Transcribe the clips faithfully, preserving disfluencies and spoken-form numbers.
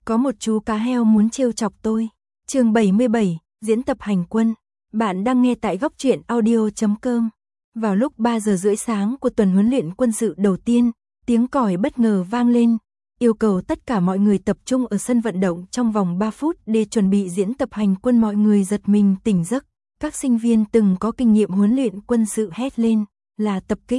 Có một chú cá heo muốn trêu chọc tôi. Chương bảy mươi bảy, diễn tập hành quân. Bạn đang nghe tại góc truyện audio chấm com. Vào lúc ba giờ rưỡi sáng của tuần huấn luyện quân sự đầu tiên, tiếng còi bất ngờ vang lên, yêu cầu tất cả mọi người tập trung ở sân vận động trong vòng ba phút để chuẩn bị diễn tập hành quân. Mọi người giật mình tỉnh giấc, các sinh viên từng có kinh nghiệm huấn luyện quân sự hét lên, là tập kích.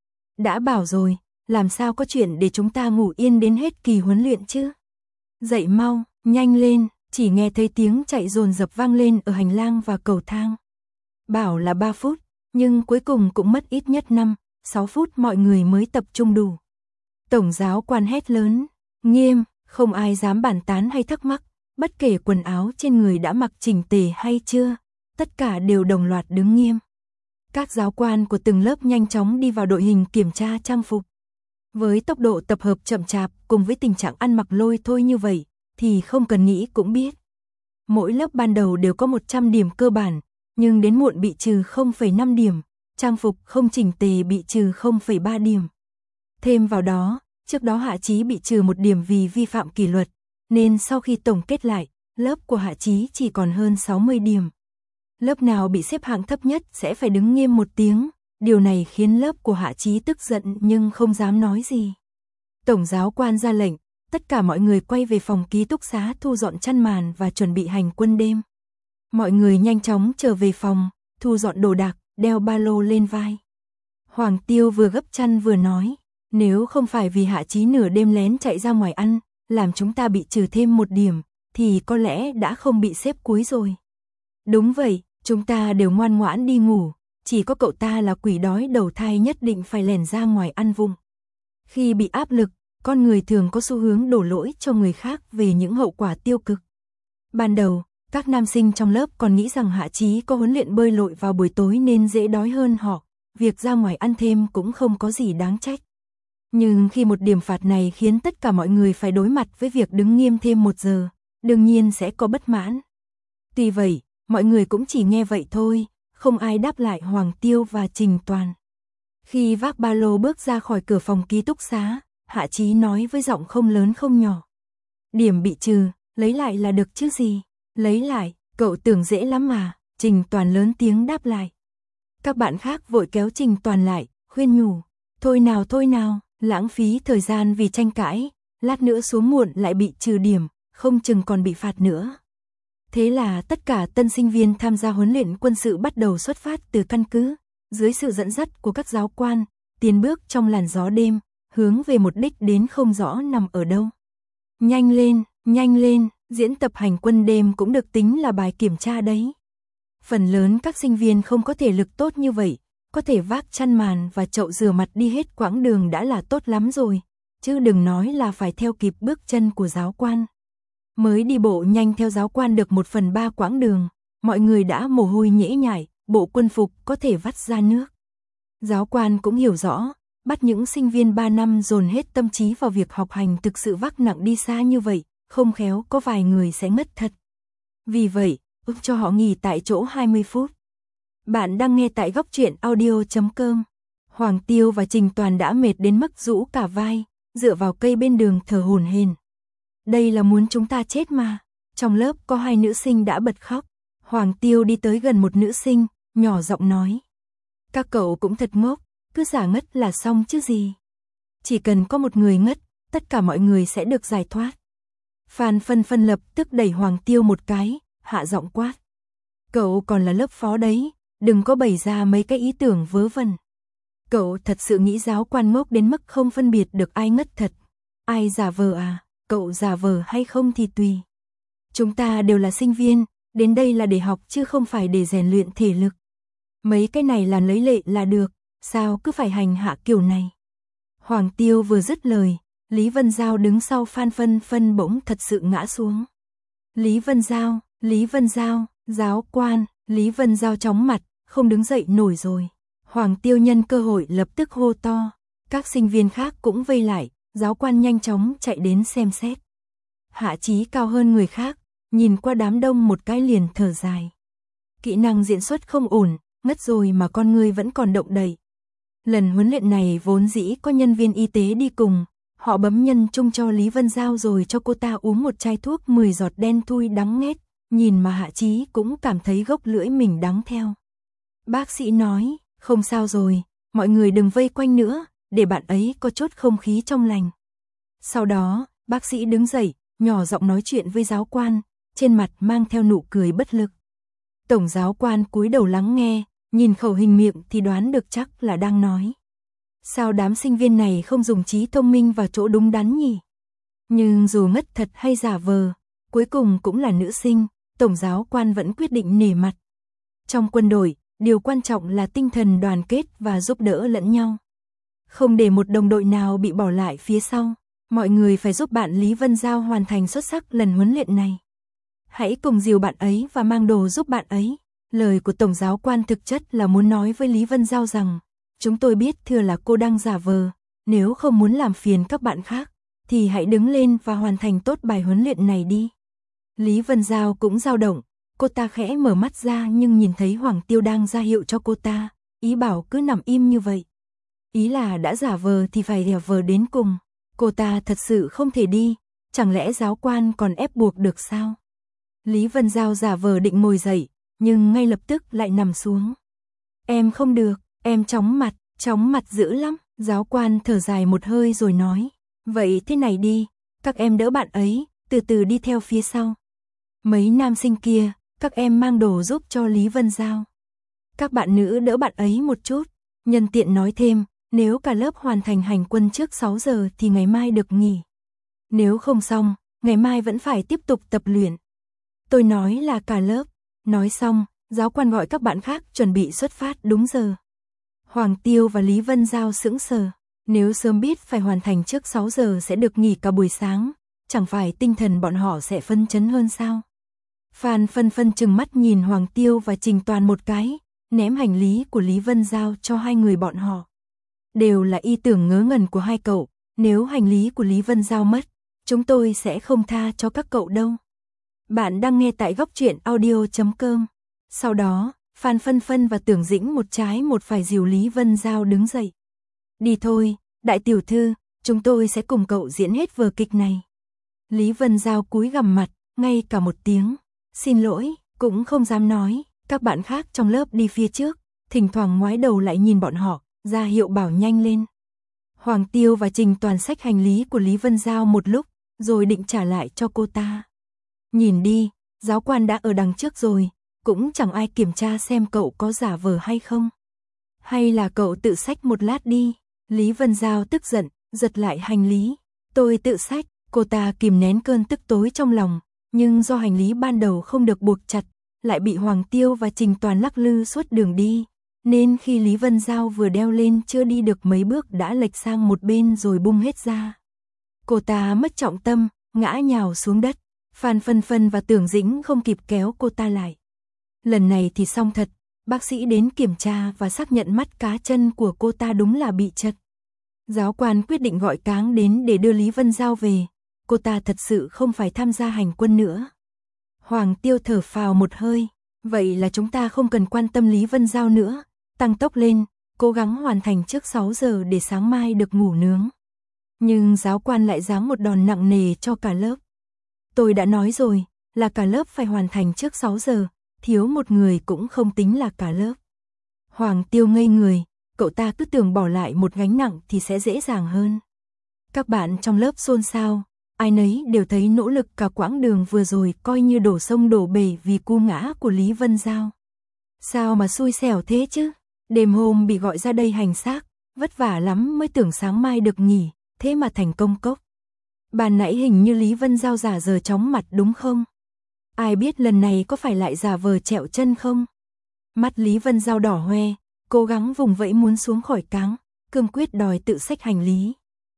Đã bảo rồi, làm sao có chuyện để chúng ta ngủ yên đến hết kỳ huấn luyện chứ? Dậy mau, nhanh lên, chỉ nghe thấy tiếng chạy dồn dập vang lên ở hành lang và cầu thang. Bảo là ba phút, nhưng cuối cùng cũng mất ít nhất năm, sáu phút mọi người mới tập trung đủ. Tổng giáo quan hét lớn, nghiêm, không ai dám bàn tán hay thắc mắc, bất kể quần áo trên người đã mặc chỉnh tề hay chưa, tất cả đều đồng loạt đứng nghiêm. Các giáo quan của từng lớp nhanh chóng đi vào đội hình kiểm tra trang phục. Với tốc độ tập hợp chậm chạp cùng với tình trạng ăn mặc lôi thôi như vậy, thì không cần nghĩ cũng biết. Mỗi lớp ban đầu đều có một trăm điểm cơ bản, nhưng đến muộn bị trừ không phẩy năm điểm, trang phục không chỉnh tề bị trừ không phẩy ba điểm. Thêm vào đó, trước đó Hạ Chí bị trừ một điểm vì vi phạm kỷ luật, nên sau khi tổng kết lại, lớp của Hạ Chí chỉ còn hơn sáu mươi điểm. Lớp nào bị xếp hạng thấp nhất sẽ phải đứng nghiêm một tiếng, điều này khiến lớp của Hạ Chí tức giận nhưng không dám nói gì. Tổng giáo quan ra lệnh, tất cả mọi người quay về phòng ký túc xá thu dọn chăn màn và chuẩn bị hành quân đêm. Mọi người nhanh chóng trở về phòng, thu dọn đồ đạc, đeo ba lô lên vai. Hoàng Tiêu vừa gấp chăn vừa nói, nếu không phải vì Hạ Chí nửa đêm lén chạy ra ngoài ăn, làm chúng ta bị trừ thêm một điểm, thì có lẽ đã không bị xếp cuối rồi. Đúng vậy, chúng ta đều ngoan ngoãn đi ngủ, chỉ có cậu ta là quỷ đói đầu thai nhất định phải lẻn ra ngoài ăn vụng. Khi bị áp lực, con người thường có xu hướng đổ lỗi cho người khác về những hậu quả tiêu cực. Ban đầu, các nam sinh trong lớp còn nghĩ rằng Hạ Chí có huấn luyện bơi lội vào buổi tối nên dễ đói hơn họ, việc ra ngoài ăn thêm cũng không có gì đáng trách. Nhưng khi một điểm phạt này khiến tất cả mọi người phải đối mặt với việc đứng nghiêm thêm một giờ, đương nhiên sẽ có bất mãn. Tuy vậy, mọi người cũng chỉ nghe vậy thôi, không ai đáp lại Hoàng Tiêu và Trình Toàn. Khi vác ba lô bước ra khỏi cửa phòng ký túc xá, Hạ Chí nói với giọng không lớn không nhỏ. Điểm bị trừ, lấy lại là được chứ gì. Lấy lại, cậu tưởng dễ lắm mà, Trình Toàn lớn tiếng đáp lại. Các bạn khác vội kéo Trình Toàn lại, khuyên nhủ. Thôi nào thôi nào, lãng phí thời gian vì tranh cãi, lát nữa xuống muộn lại bị trừ điểm, không chừng còn bị phạt nữa. Thế là tất cả tân sinh viên tham gia huấn luyện quân sự bắt đầu xuất phát từ căn cứ, dưới sự dẫn dắt của các giáo quan, tiến bước trong làn gió đêm, hướng về một đích đến không rõ nằm ở đâu. Nhanh lên, nhanh lên, diễn tập hành quân đêm cũng được tính là bài kiểm tra đấy. Phần lớn các sinh viên không có thể lực tốt như vậy, có thể vác chăn màn và chậu rửa mặt đi hết quãng đường đã là tốt lắm rồi, chứ đừng nói là phải theo kịp bước chân của giáo quan. Mới đi bộ nhanh theo giáo quan được một phần ba quãng đường, mọi người đã mồ hôi nhễ nhại, bộ quân phục có thể vắt ra nước. Giáo quan cũng hiểu rõ, bắt những sinh viên ba năm dồn hết tâm trí vào việc học hành thực sự vác nặng đi xa như vậy, không khéo có vài người sẽ ngất thật. Vì vậy, ước cho họ nghỉ tại chỗ hai mươi phút. Bạn đang nghe tại góc truyện audio chấm com. Hoàng Tiêu và Trình Toàn đã mệt đến mức rũ cả vai, dựa vào cây bên đường thở hổn hển. Đây là muốn chúng ta chết mà. Trong lớp có hai nữ sinh đã bật khóc. Hoàng Tiêu đi tới gần một nữ sinh, nhỏ giọng nói. Các cậu cũng thật ngốc, cứ giả ngất là xong chứ gì. Chỉ cần có một người ngất, tất cả mọi người sẽ được giải thoát. Phan Phân Phân lập tức đẩy Hoàng Tiêu một cái, hạ giọng quát. Cậu còn là lớp phó đấy, đừng có bày ra mấy cái ý tưởng vớ vẩn. Cậu thật sự nghĩ giáo quan ngốc đến mức không phân biệt được ai ngất thật, ai giả vờ à, cậu giả vờ hay không thì tùy. Chúng ta đều là sinh viên, đến đây là để học chứ không phải để rèn luyện thể lực. Mấy cái này là lấy lệ là được, sao cứ phải hành hạ kiểu này. Hoàng Tiêu vừa dứt lời, Lý Vân Giao đứng sau Phan Phân Phân bỗng thật sự ngã xuống. Lý Vân Giao, Lý Vân Giao, giáo quan, Lý Vân Giao chóng mặt, không đứng dậy nổi rồi. Hoàng Tiêu nhân cơ hội lập tức hô to. Các sinh viên khác cũng vây lại, giáo quan nhanh chóng chạy đến xem xét. Hạ Chí cao hơn người khác, nhìn qua đám đông một cái liền thở dài. Kỹ năng diễn xuất không ổn, ngất rồi mà con người vẫn còn động đậy. Lần huấn luyện này vốn dĩ có nhân viên y tế đi cùng, Họ bấm nhân chung cho Lý Vân Giao rồi cho cô ta uống một chai thuốc mười giọt đen thui đắng nghét, nhìn mà Hạ Chí cũng cảm thấy gốc lưỡi mình đắng theo. Bác sĩ nói, không sao rồi, mọi người đừng vây quanh nữa, để bạn ấy có chút không khí trong lành. Sau đó, bác sĩ đứng dậy, nhỏ giọng nói chuyện với giáo quan, trên mặt mang theo nụ cười bất lực. Tổng giáo quan cúi đầu lắng nghe, nhìn khẩu hình miệng thì đoán được chắc là đang nói. Sao đám sinh viên này không dùng trí thông minh vào chỗ đúng đắn nhỉ? Nhưng dù ngất thật hay giả vờ, cuối cùng cũng là nữ sinh, tổng giáo quan vẫn quyết định nể mặt. Trong quân đội, điều quan trọng là tinh thần đoàn kết và giúp đỡ lẫn nhau. Không để một đồng đội nào bị bỏ lại phía sau, mọi người phải giúp bạn Lý Vân Giao hoàn thành xuất sắc lần huấn luyện này. Hãy cùng dìu bạn ấy và mang đồ giúp bạn ấy. Lời của tổng giáo quan thực chất là muốn nói với Lý Vân Giao rằng, chúng tôi biết thừa là cô đang giả vờ, nếu không muốn làm phiền các bạn khác, thì hãy đứng lên và hoàn thành tốt bài huấn luyện này đi. Lý Vân Giao cũng dao động, cô ta khẽ mở mắt ra nhưng nhìn thấy Hoàng Tiêu đang ra hiệu cho cô ta, ý bảo cứ nằm im như vậy. Ý là đã giả vờ thì phải đèo vờ đến cùng, cô ta thật sự không thể đi, chẳng lẽ giáo quan còn ép buộc được sao? Lý Vân Giao giả vờ định ngồi dậy, nhưng ngay lập tức lại nằm xuống. Em không được, em chóng mặt, chóng mặt dữ lắm, giáo quan thở dài một hơi rồi nói, vậy thế này đi, các em đỡ bạn ấy, từ từ đi theo phía sau. Mấy nam sinh kia, các em mang đồ giúp cho Lý Vân Giao. Các bạn nữ đỡ bạn ấy một chút, nhân tiện nói thêm, nếu cả lớp hoàn thành hành quân trước sáu giờ thì ngày mai được nghỉ. Nếu không xong, ngày mai vẫn phải tiếp tục tập luyện. Tôi nói là cả lớp. Nói xong, giáo quan gọi các bạn khác chuẩn bị xuất phát đúng giờ. Hoàng Tiêu và Lý Vân Giao sững sờ, nếu sớm biết phải hoàn thành trước sáu giờ sẽ được nghỉ cả buổi sáng, chẳng phải tinh thần bọn họ sẽ phấn chấn hơn sao? Phan Phân Phân trừng mắt nhìn Hoàng Tiêu và Trình Toàn một cái, ném hành lý của Lý Vân Giao cho hai người bọn họ. Đều là ý tưởng ngớ ngẩn của hai cậu, nếu hành lý của Lý Vân Giao mất, chúng tôi sẽ không tha cho các cậu đâu. Bạn đang nghe tại góc truyện audio chấm com. Sau đó, Phan Phân Phân và Tưởng Dĩnh một trái một phải dìu Lý Vân Giao đứng dậy. Đi thôi, đại tiểu thư, chúng tôi sẽ cùng cậu diễn hết vở kịch này. Lý Vân Giao cúi gằm mặt, ngay cả một tiếng xin lỗi cũng không dám nói. Các bạn khác trong lớp đi phía trước, thỉnh thoảng ngoái đầu lại nhìn bọn họ, ra hiệu bảo nhanh lên. Hoàng Tiêu và Trình Toàn xách hành lý của Lý Vân Giao một lúc, rồi định trả lại cho cô ta. Nhìn đi, giáo quan đã ở đằng trước rồi, cũng chẳng ai kiểm tra xem cậu có giả vờ hay không. Hay là cậu tự xách một lát đi. Lý Vân Giao tức giận, giật lại hành lý. Tôi tự xách, cô ta kìm nén cơn tức tối trong lòng, nhưng do hành lý ban đầu không được buộc chặt, lại bị Hoàng Tiêu và Trình Toàn lắc lư suốt đường đi, nên khi Lý Vân Giao vừa đeo lên chưa đi được mấy bước đã lệch sang một bên rồi bung hết ra. Cô ta mất trọng tâm, ngã nhào xuống đất. Phan Phân Phân và Tưởng Dĩnh không kịp kéo cô ta lại. Lần này thì xong thật, bác sĩ đến kiểm tra và xác nhận mắt cá chân của cô ta đúng là bị chật. Giáo quan quyết định gọi cáng đến để đưa Lý Vân Giao về, cô ta thật sự không phải tham gia hành quân nữa. Hoàng Tiêu thở phào một hơi, vậy là chúng ta không cần quan tâm Lý Vân Giao nữa, tăng tốc lên, cố gắng hoàn thành trước sáu giờ để sáng mai được ngủ nướng. Nhưng giáo quan lại giáng một đòn nặng nề cho cả lớp. Tôi đã nói rồi, là cả lớp phải hoàn thành trước sáu giờ, thiếu một người cũng không tính là cả lớp. Hoàng Tiêu ngây người, cậu ta cứ tưởng bỏ lại một gánh nặng thì sẽ dễ dàng hơn. Các bạn trong lớp xôn xao, ai nấy đều thấy nỗ lực cả quãng đường vừa rồi coi như đổ sông đổ bể vì cú ngã của Lý Vân Giao. Sao mà xui xẻo thế chứ? Đêm hôm bị gọi ra đây hành xác, vất vả lắm mới tưởng sáng mai được nghỉ, thế mà thành công cốc. Ban nãy hình như Lý Vân Giao giả giờ chóng mặt đúng không? Ai biết lần này có phải lại giả vờ trẹo chân không? Mắt Lý Vân Giao đỏ hoe, cố gắng vùng vẫy muốn xuống khỏi cáng, cương quyết đòi tự xách hành lý.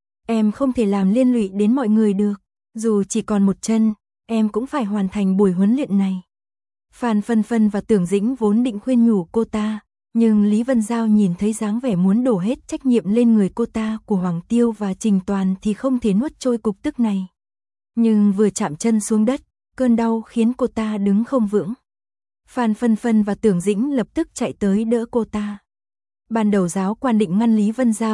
Em không thể làm liên lụy đến mọi người được, dù chỉ còn một chân, em cũng phải hoàn thành buổi huấn luyện này. Phan Phân Phân và Tưởng Dĩnh vốn định khuyên nhủ cô ta, nhưng Lý Vân Giao nhìn thấy dáng vẻ muốn đổ hết trách nhiệm lên người cô ta của Hoàng Tiêu và Trình Toàn thì không thể nuốt trôi cục tức này. Nhưng vừa chạm chân xuống đất, cơn đau khiến cô ta đứng không vững. Phan Phân Phân và Tưởng Dĩnh lập tức chạy tới đỡ cô ta. Ban đầu giáo quan định ngăn Lý Vân Giao,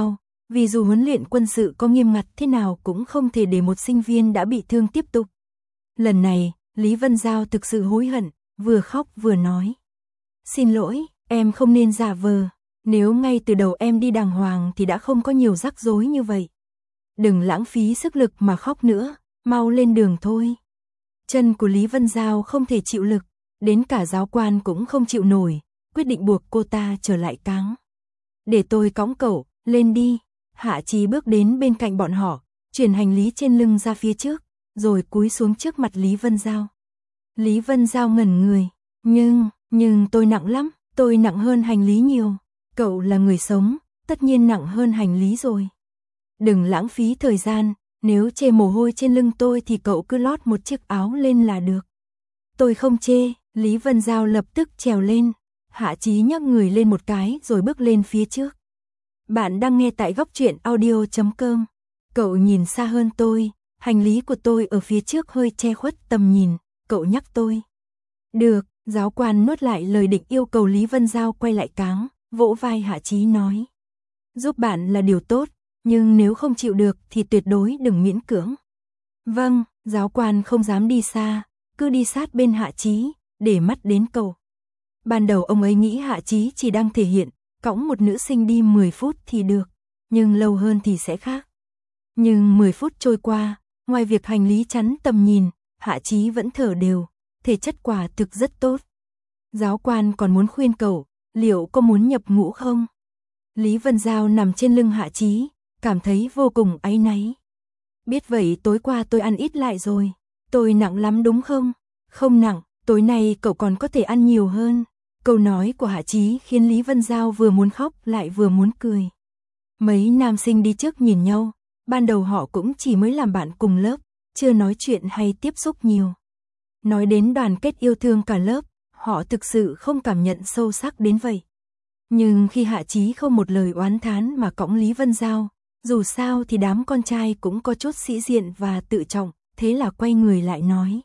Vì dù huấn luyện quân sự có nghiêm ngặt thế nào cũng không thể để một sinh viên đã bị thương tiếp tục. Lần này, Lý Vân Giao thực sự hối hận, vừa khóc vừa nói. Xin lỗi, em không nên giả vờ, nếu ngay từ đầu em đi đàng hoàng thì đã không có nhiều rắc rối như vậy. Đừng lãng phí sức lực mà khóc nữa, mau lên đường thôi. Chân của Lý Vân Giao không thể chịu lực, đến cả giáo quan cũng không chịu nổi, quyết định buộc cô ta trở lại cáng. Để tôi cõng cậu, lên đi. Hạ Chí bước đến bên cạnh bọn họ, chuyển hành lý trên lưng ra phía trước, rồi cúi xuống trước mặt Lý Vân Giao. Lý Vân Giao ngẩn người, nhưng, nhưng tôi nặng lắm, tôi nặng hơn hành lý nhiều. Cậu là người sống, tất nhiên nặng hơn hành lý rồi. Đừng lãng phí thời gian, nếu chê mồ hôi trên lưng tôi thì cậu cứ lót một chiếc áo lên là được. Tôi không chê, Lý Vân Giao lập tức trèo lên. Hạ Chí nhấc người lên một cái rồi bước lên phía trước. Bạn đang nghe tại góc truyện audio chấm com. Cậu nhìn xa hơn tôi, hành lý của tôi ở phía trước hơi che khuất tầm nhìn, cậu nhắc tôi. Được, giáo quan nuốt lại lời định yêu cầu Lý Vân Giao quay lại cáng, vỗ vai Hạ Chí nói. Giúp bạn là điều tốt, nhưng nếu không chịu được thì tuyệt đối đừng miễn cưỡng. Vâng, giáo quan không dám đi xa, cứ đi sát bên Hạ Chí, để mắt đến cậu. Ban đầu ông ấy nghĩ Hạ Chí chỉ đang thể hiện, cõng một nữ sinh đi mười phút thì được, nhưng lâu hơn thì sẽ khác. Nhưng mười phút trôi qua, ngoài việc hành lý chắn tầm nhìn, Hạ Chí vẫn thở đều, thể chất quả thực rất tốt. Giáo quan còn muốn khuyên cậu, liệu có muốn nhập ngũ không? Lý Vân Giao nằm trên lưng Hạ Chí, cảm thấy vô cùng áy náy. Biết vậy tối qua tôi ăn ít lại rồi, tôi nặng lắm đúng không? Không nặng, tối nay cậu còn có thể ăn nhiều hơn. Câu nói của Hạ Chí khiến Lý Vân Giao vừa muốn khóc lại vừa muốn cười. Mấy nam sinh đi trước nhìn nhau, ban đầu họ cũng chỉ mới làm bạn cùng lớp, chưa nói chuyện hay tiếp xúc nhiều. Nói đến đoàn kết yêu thương cả lớp, họ thực sự không cảm nhận sâu sắc đến vậy. Nhưng khi Hạ Chí không một lời oán thán mà cõng Lý Vân Giao, dù sao thì đám con trai cũng có chút sĩ diện và tự trọng, thế là quay người lại nói.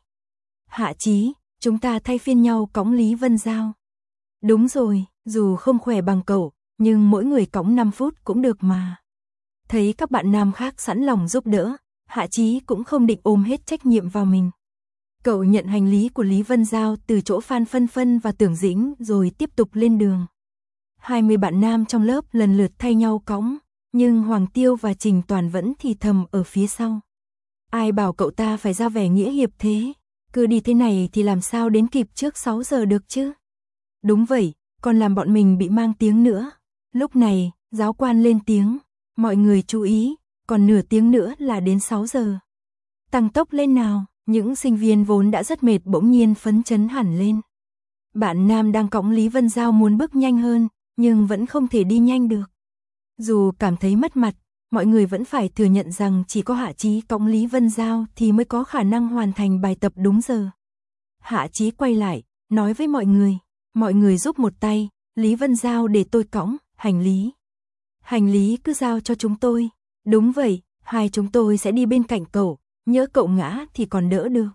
Hạ Chí, chúng ta thay phiên nhau cõng Lý Vân Giao. Đúng rồi, dù không khỏe bằng cậu, nhưng mỗi người cõng năm phút cũng được mà. Thấy các bạn nam khác sẵn lòng giúp đỡ, Hạ Chí cũng không định ôm hết trách nhiệm vào mình. Cậu nhận hành lý của Lý Vân Giao từ chỗ Phan Phân Phân và Tưởng Dĩnh rồi tiếp tục lên đường. hai mươi bạn nam trong lớp lần lượt thay nhau cõng, nhưng Hoàng Tiêu và Trình Toàn vẫn thì thầm ở phía sau. Ai bảo cậu ta phải ra vẻ nghĩa hiệp thế, cứ đi thế này thì làm sao đến kịp trước sáu giờ được chứ? Đúng vậy, còn làm bọn mình bị mang tiếng nữa. Lúc này, giáo quan lên tiếng, mọi người chú ý, còn nửa tiếng nữa là đến sáu giờ. Tăng tốc lên nào, những sinh viên vốn đã rất mệt bỗng nhiên phấn chấn hẳn lên. Bạn nam đang cõng Lý Vân Giao muốn bước nhanh hơn, nhưng vẫn không thể đi nhanh được. Dù cảm thấy mất mặt, mọi người vẫn phải thừa nhận rằng chỉ có Hạ Chí cõng Lý Vân Giao thì mới có khả năng hoàn thành bài tập đúng giờ. Hạ Chí quay lại, nói với mọi người, mọi người giúp một tay, Lý Vân Giao để tôi cõng, hành lý. Hành lý cứ giao cho chúng tôi. Đúng vậy, hai chúng tôi sẽ đi bên cạnh cậu, nhỡ cậu ngã thì còn đỡ được.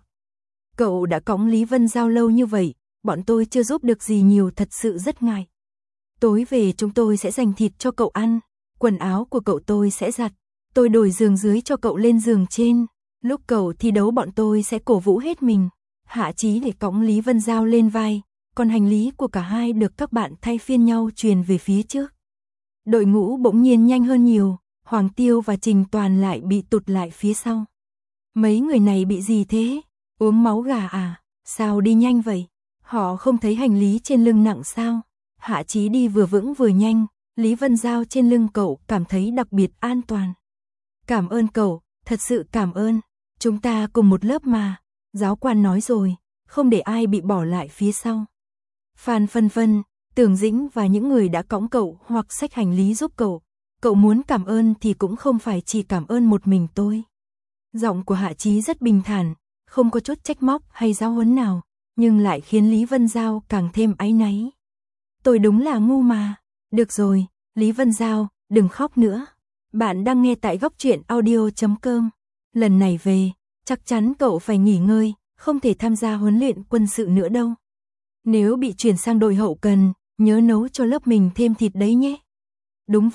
Cậu đã cõng Lý Vân Giao lâu như vậy, bọn tôi chưa giúp được gì nhiều, thật sự rất ngại. Tối về chúng tôi sẽ dành thịt cho cậu ăn, quần áo của cậu tôi sẽ giặt, tôi đổi giường dưới cho cậu lên giường trên, lúc cậu thi đấu bọn tôi sẽ cổ vũ hết mình. Hạ Chí để cõng Lý Vân Giao lên vai, còn hành lý của cả hai được các bạn thay phiên nhau truyền về phía trước. Đội ngũ bỗng nhiên nhanh hơn nhiều, Hoàng Tiêu và Trình Toàn lại bị tụt lại phía sau. Mấy người này bị gì thế? Uống máu gà à? Sao đi nhanh vậy? Họ không thấy hành lý trên lưng nặng sao? Hạ Chí đi vừa vững vừa nhanh, Lý Vân Giao trên lưng cậu cảm thấy đặc biệt an toàn. Cảm ơn cậu, thật sự cảm ơn. Chúng ta cùng một lớp mà. Giáo quan nói rồi, không để ai bị bỏ lại phía sau. Phan Phân Phân, Tưởng Dĩnh và những người đã cõng cậu hoặc xách hành lý giúp cậu, cậu muốn cảm ơn thì cũng không phải chỉ cảm ơn một mình tôi. Giọng của Hạ Chí rất bình thản, không có chút trách móc hay giáo huấn nào, nhưng lại khiến Lý Vân Giao càng thêm áy náy. Tôi đúng là ngu mà. Được rồi, Lý Vân Giao, đừng khóc nữa. Bạn đang nghe tại góc truyện audio chấm com. Lần này về, chắc chắn cậu phải nghỉ ngơi, không thể tham gia huấn luyện quân sự nữa đâu. Nếu bị chuyển sang đội hậu cần, nhớ nấu cho lớp mình thêm thịt đấy nhé. Đúng vậy,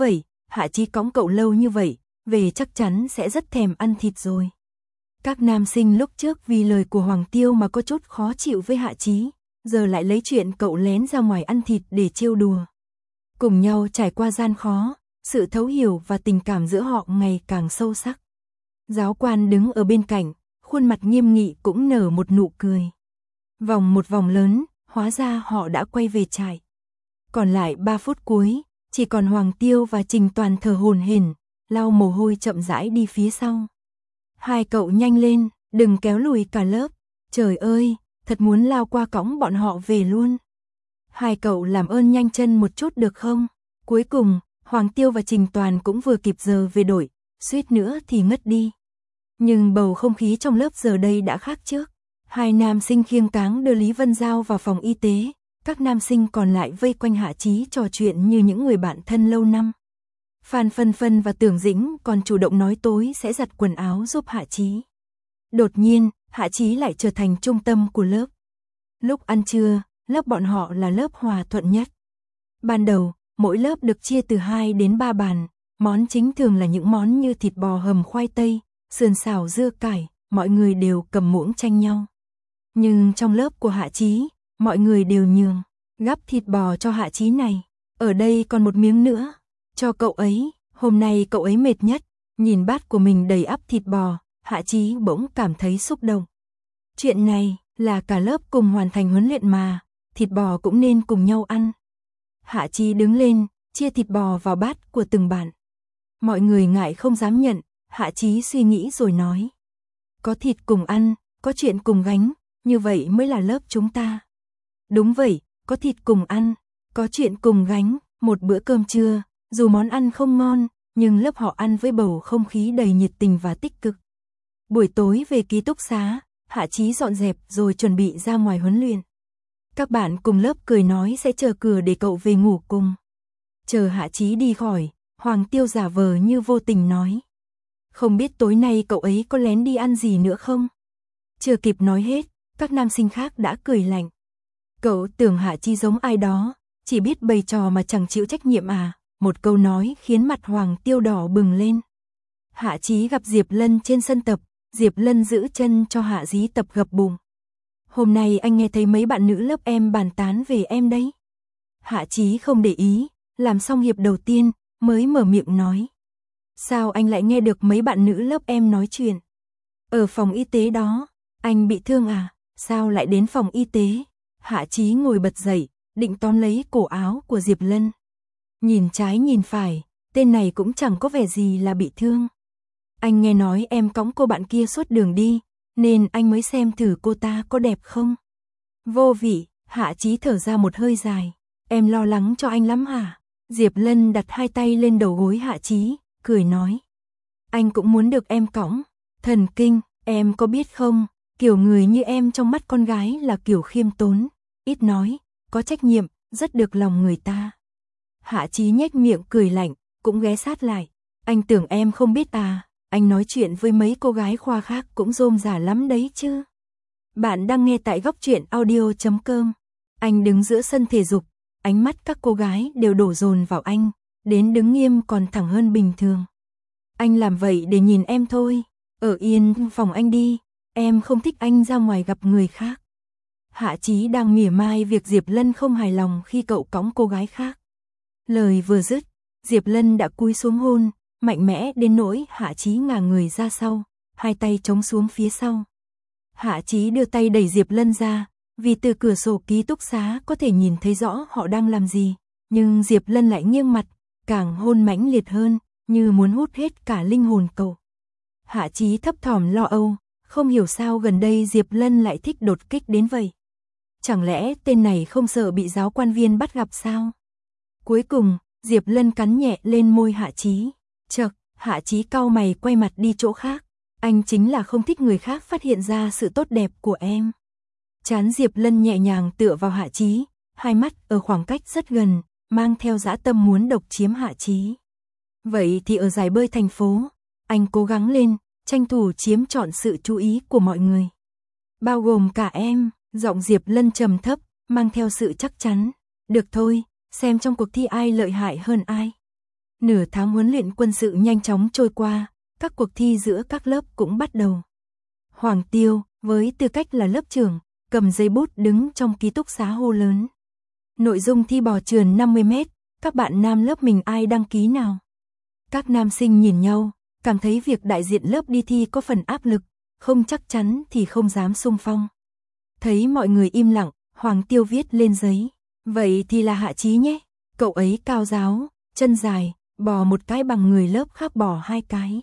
Hạ Chí cõng cậu lâu như vậy, về chắc chắn sẽ rất thèm ăn thịt rồi. Các nam sinh lúc trước vì lời của Hoàng Tiêu mà có chút khó chịu với Hạ Chí, giờ lại lấy chuyện cậu lén ra ngoài ăn thịt để trêu đùa. Cùng nhau trải qua gian khó, sự thấu hiểu và tình cảm giữa họ ngày càng sâu sắc. Giáo quan đứng ở bên cạnh, khuôn mặt nghiêm nghị cũng nở một nụ cười. Vòng một vòng lớn, hóa ra họ đã quay về trại. Còn lại ba phút cuối, chỉ còn Hoàng Tiêu và Trình Toàn thở hổn hển, lau mồ hôi chậm rãi đi phía sau. Hai cậu nhanh lên, đừng kéo lùi cả lớp. Trời ơi, thật muốn lao qua cõng bọn họ về luôn. Hai cậu làm ơn nhanh chân một chút được không? Cuối cùng, Hoàng Tiêu và Trình Toàn cũng vừa kịp giờ về đội, suýt nữa thì ngất đi. Nhưng bầu không khí trong lớp giờ đây đã khác trước. Hai nam sinh khiêng cáng đưa Lý Vân Giao vào phòng y tế, các nam sinh còn lại vây quanh Hạ Chí trò chuyện như những người bạn thân lâu năm. Phan Phân Phân và Tưởng Dĩnh còn chủ động nói tối sẽ giặt quần áo giúp Hạ Chí. Đột nhiên, Hạ Chí lại trở thành trung tâm của lớp. Lúc ăn trưa, lớp bọn họ là lớp hòa thuận nhất. Ban đầu, mỗi lớp được chia từ hai đến ba bàn, món chính thường là những món như thịt bò hầm khoai tây, sườn xào dưa cải, mọi người đều cầm muỗng tranh nhau. Nhưng trong lớp của Hạ Chí, mọi người đều nhường, gắp thịt bò cho Hạ Chí này, ở đây còn một miếng nữa, cho cậu ấy, hôm nay cậu ấy mệt nhất, nhìn bát của mình đầy ắp thịt bò, Hạ Chí bỗng cảm thấy xúc động. Chuyện này là cả lớp cùng hoàn thành huấn luyện mà, thịt bò cũng nên cùng nhau ăn. Hạ Chí đứng lên, chia thịt bò vào bát của từng bạn. Mọi người ngại không dám nhận, Hạ Chí suy nghĩ rồi nói. Có thịt cùng ăn, có chuyện cùng gánh, như vậy mới là lớp chúng ta. Đúng vậy, có thịt cùng ăn, có chuyện cùng gánh, một bữa cơm trưa, dù món ăn không ngon, nhưng lớp họ ăn với bầu không khí đầy nhiệt tình và tích cực. Buổi tối về ký túc xá, Hạ Chí dọn dẹp rồi chuẩn bị ra ngoài huấn luyện. Các bạn cùng lớp cười nói sẽ chờ cửa để cậu về ngủ cùng. Chờ Hạ Chí đi khỏi, Hoàng Tiêu giả vờ như vô tình nói. Không biết tối nay cậu ấy có lén đi ăn gì nữa không? Chưa kịp nói hết, các nam sinh khác đã cười lạnh. Cậu tưởng Hạ Chí giống ai đó, chỉ biết bày trò mà chẳng chịu trách nhiệm à? Một câu nói khiến mặt Hoàng Tiêu đỏ bừng lên. Hạ Chí gặp Diệp Lân trên sân tập, Diệp Lân giữ chân cho Hạ Chí tập gập bụng. Hôm nay anh nghe thấy mấy bạn nữ lớp em bàn tán về em đấy. Hạ Chí không để ý, làm xong hiệp đầu tiên, mới mở miệng nói. Sao anh lại nghe được mấy bạn nữ lớp em nói chuyện? Ở phòng y tế đó, anh bị thương à? Sao lại đến phòng y tế? Hạ Chí ngồi bật dậy, định tóm lấy cổ áo của Diệp Lân. Nhìn trái nhìn phải, tên này cũng chẳng có vẻ gì là bị thương. Anh nghe nói em cõng cô bạn kia suốt đường đi, nên anh mới xem thử cô ta có đẹp không. Vô vị, Hạ Chí thở ra một hơi dài. Em lo lắng cho anh lắm hả? Diệp Lân đặt hai tay lên đầu gối Hạ Chí, cười nói. Anh cũng muốn được em cõng. Thần kinh, em có biết không, kiểu người như em trong mắt con gái là kiểu khiêm tốn, ít nói, có trách nhiệm, rất được lòng người ta. Hạ Chí nhếch miệng cười lạnh, cũng ghé sát lại. Anh tưởng em không biết à, anh nói chuyện với mấy cô gái khoa khác cũng rôm rả lắm đấy chứ. Bạn đang nghe tại góc truyện audio chấm com. Anh đứng giữa sân thể dục, ánh mắt các cô gái đều đổ dồn vào anh, đến đứng nghiêm còn thẳng hơn bình thường. Anh làm vậy để nhìn em thôi, ở yên phòng anh đi, em không thích anh ra ngoài gặp người khác. Hạ Chí đang mỉa mai việc Diệp Lân không hài lòng khi cậu cõng cô gái khác. Lời vừa dứt, Diệp Lân đã cúi xuống hôn, mạnh mẽ đến nỗi Hạ Chí ngả người ra sau, hai tay chống xuống phía sau. Hạ Chí đưa tay đẩy Diệp Lân ra, vì từ cửa sổ ký túc xá có thể nhìn thấy rõ họ đang làm gì, nhưng Diệp Lân lại nghiêng mặt, càng hôn mãnh liệt hơn, như muốn hút hết cả linh hồn cậu. Hạ Chí thấp thỏm lo âu, không hiểu sao gần đây Diệp Lân lại thích đột kích đến vậy. Chẳng lẽ tên này không sợ bị giáo quan viên bắt gặp sao? Cuối cùng, Diệp Lân cắn nhẹ lên môi Hạ Chí. Chậc, Hạ Chí cau mày quay mặt đi chỗ khác. Anh chính là không thích người khác phát hiện ra sự tốt đẹp của em. Trán Diệp Lân nhẹ nhàng tựa vào Hạ Chí, hai mắt ở khoảng cách rất gần, mang theo dã tâm muốn độc chiếm Hạ Chí. Vậy thì ở giải bơi thành phố, anh cố gắng lên, tranh thủ chiếm trọn sự chú ý của mọi người. Bao gồm cả em, giọng Diệp Lân trầm thấp, mang theo sự chắc chắn. Được thôi, xem trong cuộc thi ai lợi hại hơn ai. Nửa tháng huấn luyện quân sự nhanh chóng trôi qua, các cuộc thi giữa các lớp cũng bắt đầu. Hoàng Tiêu, với tư cách là lớp trưởng, cầm giấy bút đứng trong ký túc xá hô lớn. Nội dung thi bò trườn năm mươi mét, các bạn nam lớp mình ai đăng ký nào? Các nam sinh nhìn nhau, cảm thấy việc đại diện lớp đi thi có phần áp lực, không chắc chắn thì không dám xung phong. Thấy mọi người im lặng, Hoàng Tiêu viết lên giấy. Vậy thì là Hạ Chí nhé, cậu ấy cao ráo, chân dài, bò một cái bằng người lớp khác bò hai cái.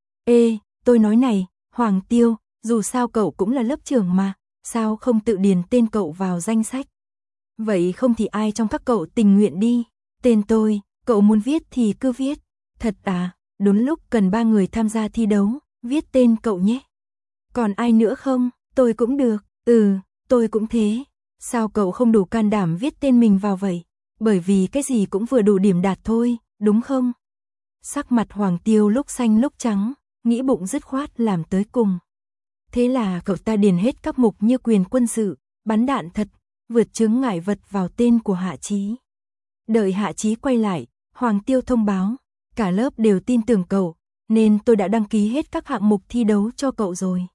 Ê, tôi nói này, Hoàng Tiêu, dù sao cậu cũng là lớp trưởng mà, sao không tự điền tên cậu vào danh sách? Vậy không thì ai trong các cậu tình nguyện đi, tên tôi, cậu muốn viết thì cứ viết. Thật à, đúng lúc cần ba người tham gia thi đấu, viết tên cậu nhé. Còn ai nữa không? Tôi cũng được, ừ, tôi cũng thế. Sao cậu không đủ can đảm viết tên mình vào vậy? Bởi vì cái gì cũng vừa đủ điểm đạt thôi, đúng không? Sắc mặt Hoàng Tiêu lúc xanh lúc trắng, nghĩ bụng dứt khoát làm tới cùng. Thế là cậu ta điền hết các mục như quyền quân sự, bắn đạn thật, vượt chướng ngại vật vào tên của Hạ Chí. Đợi Hạ Chí quay lại, Hoàng Tiêu thông báo, cả lớp đều tin tưởng cậu, nên tôi đã đăng ký hết các hạng mục thi đấu cho cậu rồi.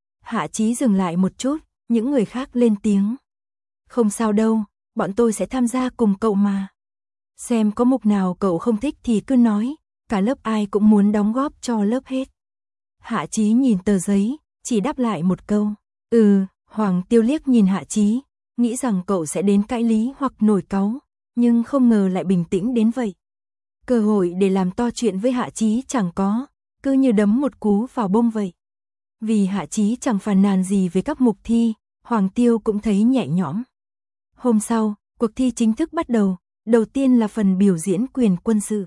Hạ Chí dừng lại một chút, những người khác lên tiếng. Không sao đâu, bọn tôi sẽ tham gia cùng cậu mà. Xem có mục nào cậu không thích thì cứ nói, cả lớp ai cũng muốn đóng góp cho lớp hết. Hạ Chí nhìn tờ giấy, chỉ đáp lại một câu. Ừ, Hoàng Tiêu liếc nhìn Hạ Chí, nghĩ rằng cậu sẽ đến cãi lý hoặc nổi cáu, nhưng không ngờ lại bình tĩnh đến vậy. Cơ hội để làm to chuyện với Hạ Chí chẳng có, cứ như đấm một cú vào bông vậy. Vì Hạ Chí chẳng phàn nàn gì về các mục thi, Hoàng Tiêu cũng thấy nhẹ nhõm. Hôm sau, cuộc thi chính thức bắt đầu, đầu tiên là phần biểu diễn quyền quân sự.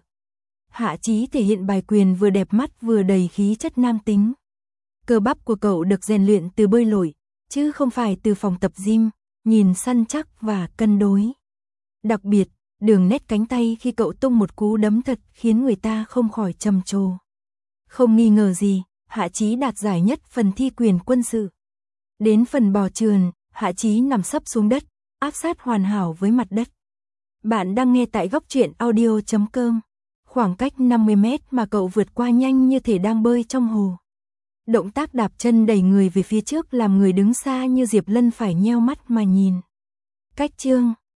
Hạ Chí thể hiện bài quyền vừa đẹp mắt vừa đầy khí chất nam tính. Cơ bắp của cậu được rèn luyện từ bơi lội, chứ không phải từ phòng tập gym, nhìn săn chắc và cân đối. Đặc biệt, đường nét cánh tay khi cậu tung một cú đấm thật khiến người ta không khỏi trầm trồ. Không nghi ngờ gì, Hạ Chí đạt giải nhất phần thi quyền quân sự. Đến phần bò trườn, Hạ Chí nằm sấp xuống đất, áp sát hoàn hảo với mặt đất. Bạn đang nghe tại góc truyện audio chấm com. Khoảng cách năm mươi mét mà cậu vượt qua nhanh như thể đang bơi trong hồ. Động tác đạp chân đẩy người về phía trước làm người đứng xa như Diệp Lân phải nheo mắt mà nhìn. Cách chương